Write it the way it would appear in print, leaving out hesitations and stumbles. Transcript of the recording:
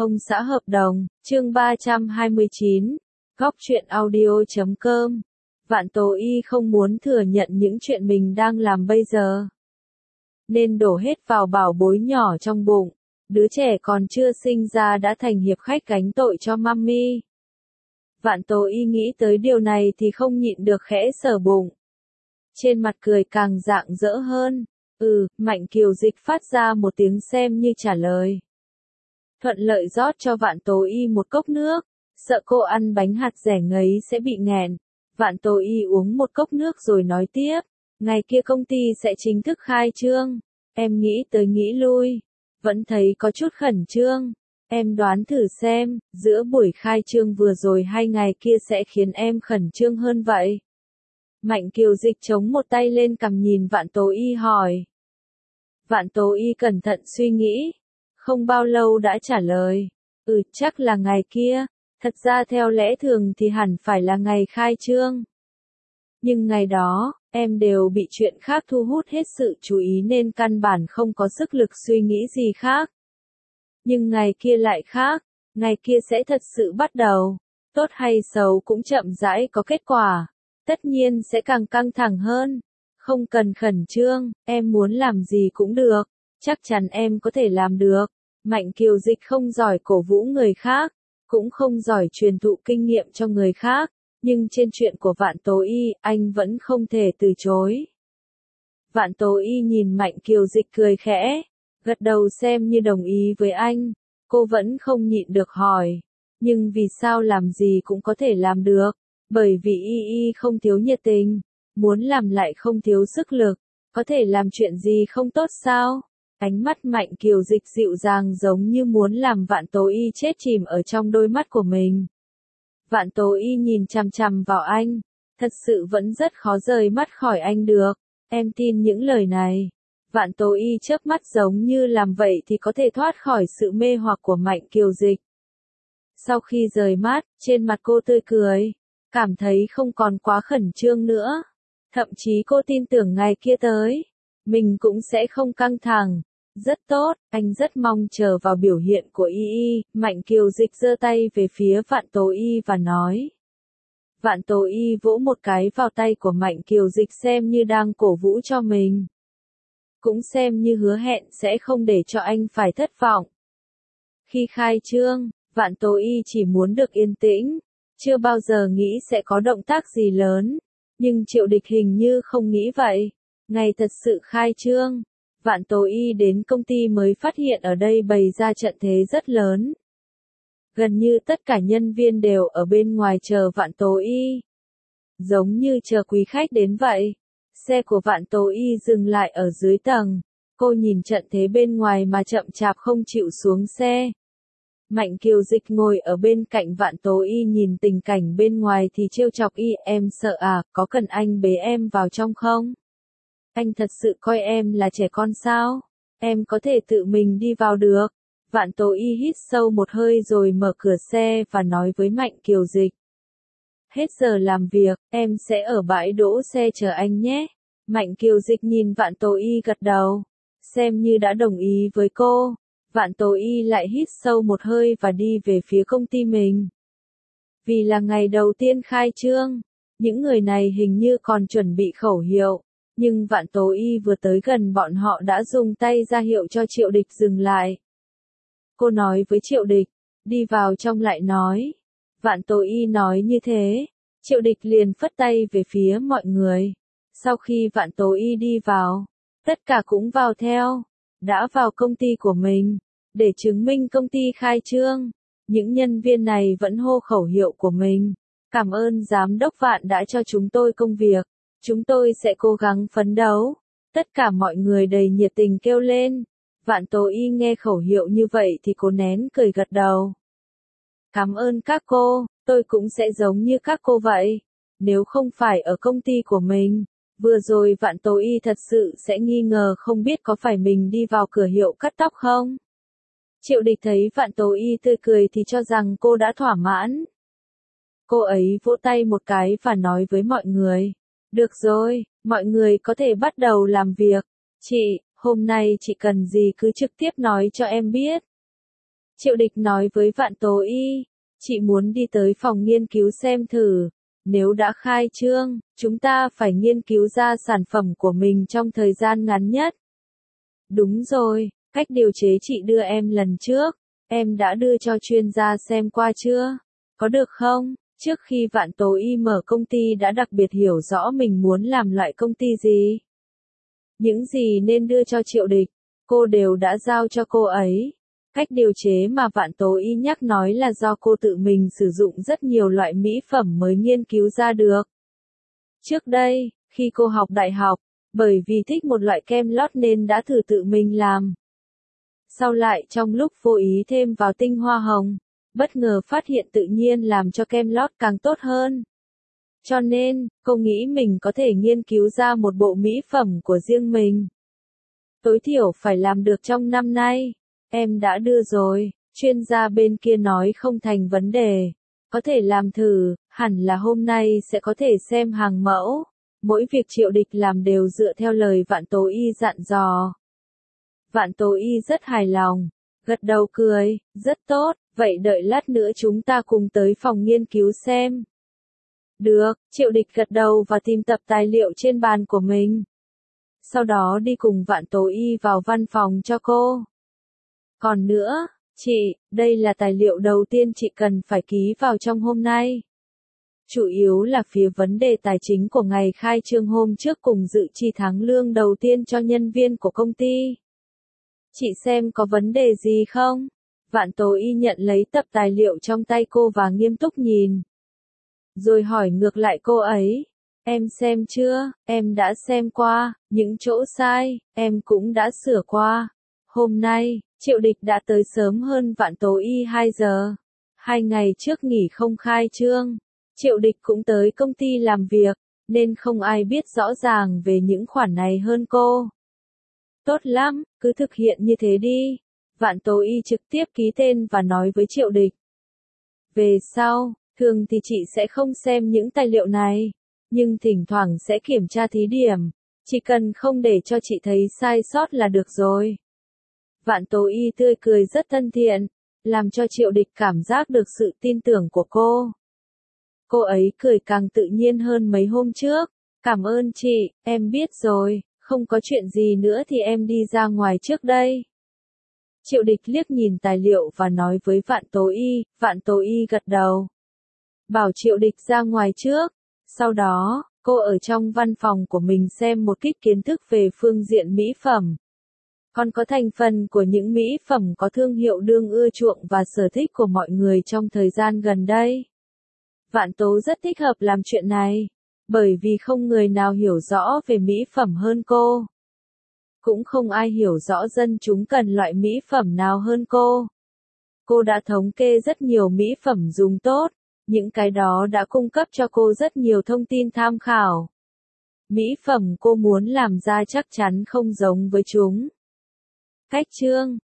Ông xã hợp đồng, chương 329, góc truyện audio.com. Vạn Tố Y không muốn thừa nhận những chuyện mình đang làm bây giờ, nên đổ hết vào bảo bối nhỏ trong bụng. Đứa trẻ còn chưa sinh ra đã thành hiệp khách gánh tội cho mummy. Vạn Tố Y nghĩ tới điều này thì không nhịn được khẽ sờ bụng. Trên mặt cười càng rạng rỡ hơn. Mạnh Kiều Dịch phát ra một tiếng xem như trả lời. Thuận lợi rót cho Vạn Tố Y một cốc nước, sợ cô ăn bánh hạt dẻ ngấy sẽ bị nghẹn. Vạn Tố Y uống một cốc nước rồi nói tiếp, ngày kia công ty sẽ chính thức khai trương, em nghĩ tới nghĩ lui, vẫn thấy có chút khẩn trương. Em đoán thử xem, giữa buổi khai trương vừa rồi hay ngày kia sẽ khiến em khẩn trương hơn vậy? Mạnh Kiều Dịch chống một tay lên cằm nhìn Vạn Tố Y hỏi. Vạn Tố Y cẩn thận suy nghĩ, không bao lâu đã trả lời, chắc là ngày kia, thật ra theo lẽ thường thì hẳn phải là ngày khai trương. Nhưng ngày đó, em đều bị chuyện khác thu hút hết sự chú ý nên căn bản không có sức lực suy nghĩ gì khác. Nhưng ngày kia lại khác, ngày kia sẽ thật sự bắt đầu, tốt hay xấu cũng chậm rãi có kết quả, tất nhiên sẽ càng căng thẳng hơn. Không cần khẩn trương, em muốn làm gì cũng được, chắc chắn em có thể làm được. Mạnh Kiều Dịch không giỏi cổ vũ người khác, cũng không giỏi truyền thụ kinh nghiệm cho người khác, nhưng trên chuyện của Vạn Tố Y, anh vẫn không thể từ chối. Vạn Tố Y nhìn Mạnh Kiều Dịch cười khẽ, gật đầu xem như đồng ý với anh. Cô vẫn không nhịn được hỏi, nhưng vì sao làm gì cũng có thể làm được? Bởi vì Y không thiếu nhiệt tình, muốn làm lại không thiếu sức lực, có thể làm chuyện gì không tốt sao? Ánh mắt Mạnh Kiều Dịch dịu dàng giống như muốn làm Vạn Tố Y chết chìm ở trong đôi mắt của mình. Vạn Tố Y nhìn chằm chằm vào anh, thật sự vẫn rất khó rời mắt khỏi anh được. Em tin những lời này. Vạn Tố Y chớp mắt giống như làm vậy thì có thể thoát khỏi sự mê hoặc của Mạnh Kiều Dịch. Sau khi rời mắt, trên mặt cô tươi cười, cảm thấy không còn quá khẩn trương nữa. Thậm chí cô tin tưởng ngày kia tới, mình cũng sẽ không căng thẳng. Rất tốt, anh rất mong chờ vào biểu hiện của Y. Mạnh Kiều Dịch giơ tay về phía Vạn Tố Y và nói. Vạn Tố Y vỗ một cái vào tay của Mạnh Kiều Dịch xem như đang cổ vũ cho mình. Cũng xem như hứa hẹn sẽ không để cho anh phải thất vọng. Khi khai trương, Vạn Tố Y chỉ muốn được yên tĩnh, chưa bao giờ nghĩ sẽ có động tác gì lớn. Nhưng Triệu Địch hình như không nghĩ vậy. Ngày thật sự khai trương, Vạn Tố Y đến công ty mới phát hiện ở đây bày ra trận thế rất lớn. Gần như tất cả nhân viên đều ở bên ngoài chờ Vạn Tố Y. Giống như chờ quý khách đến vậy. Xe của Vạn Tố Y dừng lại ở dưới tầng. Cô nhìn trận thế bên ngoài mà chậm chạp không chịu xuống xe. Mạnh Kiều Dịch ngồi ở bên cạnh Vạn Tố Y nhìn tình cảnh bên ngoài thì trêu chọc Y. Em sợ à, có cần anh bế em vào trong không? Anh thật sự coi em là trẻ con sao? Em có thể tự mình đi vào được. Vạn Tố Y hít sâu một hơi rồi mở cửa xe và nói với Mạnh Kiều Dịch. Hết giờ làm việc, em sẽ ở bãi đỗ xe chờ anh nhé. Mạnh Kiều Dịch nhìn Vạn Tố Y gật đầu, xem như đã đồng ý với cô. Vạn Tố Y lại hít sâu một hơi và đi về phía công ty mình. Vì là ngày đầu tiên khai trương, những người này hình như còn chuẩn bị khẩu hiệu. Nhưng Vạn Tố Y vừa tới gần bọn họ đã dùng tay ra hiệu cho Triệu Địch dừng lại. Cô nói với Triệu Địch, đi vào trong lại nói. Vạn Tố Y nói như thế, Triệu Địch liền phất tay về phía mọi người. Sau khi Vạn Tố Y đi vào, tất cả cũng vào theo, đã vào công ty của mình, để chứng minh công ty khai trương. Những nhân viên này vẫn hô khẩu hiệu của mình. Cảm ơn Giám đốc Vạn đã cho chúng tôi công việc. Chúng tôi sẽ cố gắng phấn đấu. Tất cả mọi người đầy nhiệt tình kêu lên. Vạn Tố Y nghe khẩu hiệu như vậy thì cô nén cười gật đầu. Cảm ơn các cô, tôi cũng sẽ giống như các cô vậy. Nếu không phải ở công ty của mình, vừa rồi Vạn Tố Y thật sự sẽ nghi ngờ không biết có phải mình đi vào cửa hiệu cắt tóc không. Triệu Địch thấy Vạn Tố Y tươi cười thì cho rằng cô đã thỏa mãn. Cô ấy vỗ tay một cái và nói với mọi người. Được rồi, mọi người có thể bắt đầu làm việc. Chị, hôm nay chị cần gì cứ trực tiếp nói cho em biết. Triệu Địch nói với Vạn Tố Y, chị muốn đi tới phòng nghiên cứu xem thử. Nếu đã khai trương, chúng ta phải nghiên cứu ra sản phẩm của mình trong thời gian ngắn nhất. Đúng rồi, cách điều chế chị đưa em lần trước, em đã đưa cho chuyên gia xem qua chưa? Có được không? Trước khi Vạn Tố Y mở công ty đã đặc biệt hiểu rõ mình muốn làm loại công ty gì. Những gì nên đưa cho Triệu Địch, cô đều đã giao cho cô ấy. Cách điều chế mà Vạn Tố Y nhắc nói là do cô tự mình sử dụng rất nhiều loại mỹ phẩm mới nghiên cứu ra được. Trước đây, khi cô học đại học, bởi vì thích một loại kem lót nên đã thử tự mình làm. Sau lại trong lúc vô ý thêm vào tinh hoa hồng, bất ngờ phát hiện tự nhiên làm cho kem lót càng tốt hơn. Cho nên, cô nghĩ mình có thể nghiên cứu ra một bộ mỹ phẩm của riêng mình. Tối thiểu phải làm được trong năm nay. Em đã đưa rồi, chuyên gia bên kia nói không thành vấn đề. Có thể làm thử, hẳn là hôm nay sẽ có thể xem hàng mẫu. Mỗi việc Triệu Địch làm đều dựa theo lời Vạn Tố Y dặn dò. Vạn Tố Y rất hài lòng, gật đầu cười, rất tốt, vậy đợi lát nữa chúng ta cùng tới phòng nghiên cứu xem. Được, Triệu Địch gật đầu và tìm tập tài liệu trên bàn của mình. Sau đó đi cùng Vạn Tố Y vào văn phòng cho cô. Còn nữa, chị, đây là tài liệu đầu tiên chị cần phải ký vào trong hôm nay. Chủ yếu là phía vấn đề tài chính của ngày khai trương hôm trước cùng dự chi tháng lương đầu tiên cho nhân viên của công ty. Chị xem có vấn đề gì không? Vạn Tố Y nhận lấy tập tài liệu trong tay cô và nghiêm túc nhìn. Rồi hỏi ngược lại cô ấy. Em xem chưa? Em đã xem qua, những chỗ sai, em cũng đã sửa qua. Hôm nay, Triệu Địch đã tới sớm hơn Vạn Tố Y 2 giờ. 2 ngày trước nghỉ không khai trương, Triệu Địch cũng tới công ty làm việc, nên không ai biết rõ ràng về những khoản này hơn cô. Tốt lắm, cứ thực hiện như thế đi. Vạn Tố Y trực tiếp ký tên và nói với Triệu Địch. Về sau, thường thì chị sẽ không xem những tài liệu này, nhưng thỉnh thoảng sẽ kiểm tra thí điểm. Chỉ cần không để cho chị thấy sai sót là được rồi. Vạn Tố Y tươi cười rất thân thiện, làm cho Triệu Địch cảm giác được sự tin tưởng của cô. Cô ấy cười càng tự nhiên hơn mấy hôm trước. Cảm ơn chị, em biết rồi, không có chuyện gì nữa thì em đi ra ngoài trước đây. Triệu Địch liếc nhìn tài liệu và nói với Vạn Tố Y gật đầu. Bảo Triệu Địch ra ngoài trước. Sau đó, cô ở trong văn phòng của mình xem một ít kiến thức về phương diện mỹ phẩm. Còn có thành phần của những mỹ phẩm có thương hiệu đương ưa chuộng và sở thích của mọi người trong thời gian gần đây. Vạn Tố rất thích hợp làm chuyện này, bởi vì không người nào hiểu rõ về mỹ phẩm hơn cô. Cũng không ai hiểu rõ dân chúng cần loại mỹ phẩm nào hơn cô. Cô đã thống kê rất nhiều mỹ phẩm dùng tốt, những cái đó đã cung cấp cho cô rất nhiều thông tin tham khảo. Mỹ phẩm cô muốn làm ra chắc chắn không giống với chúng. Khách trương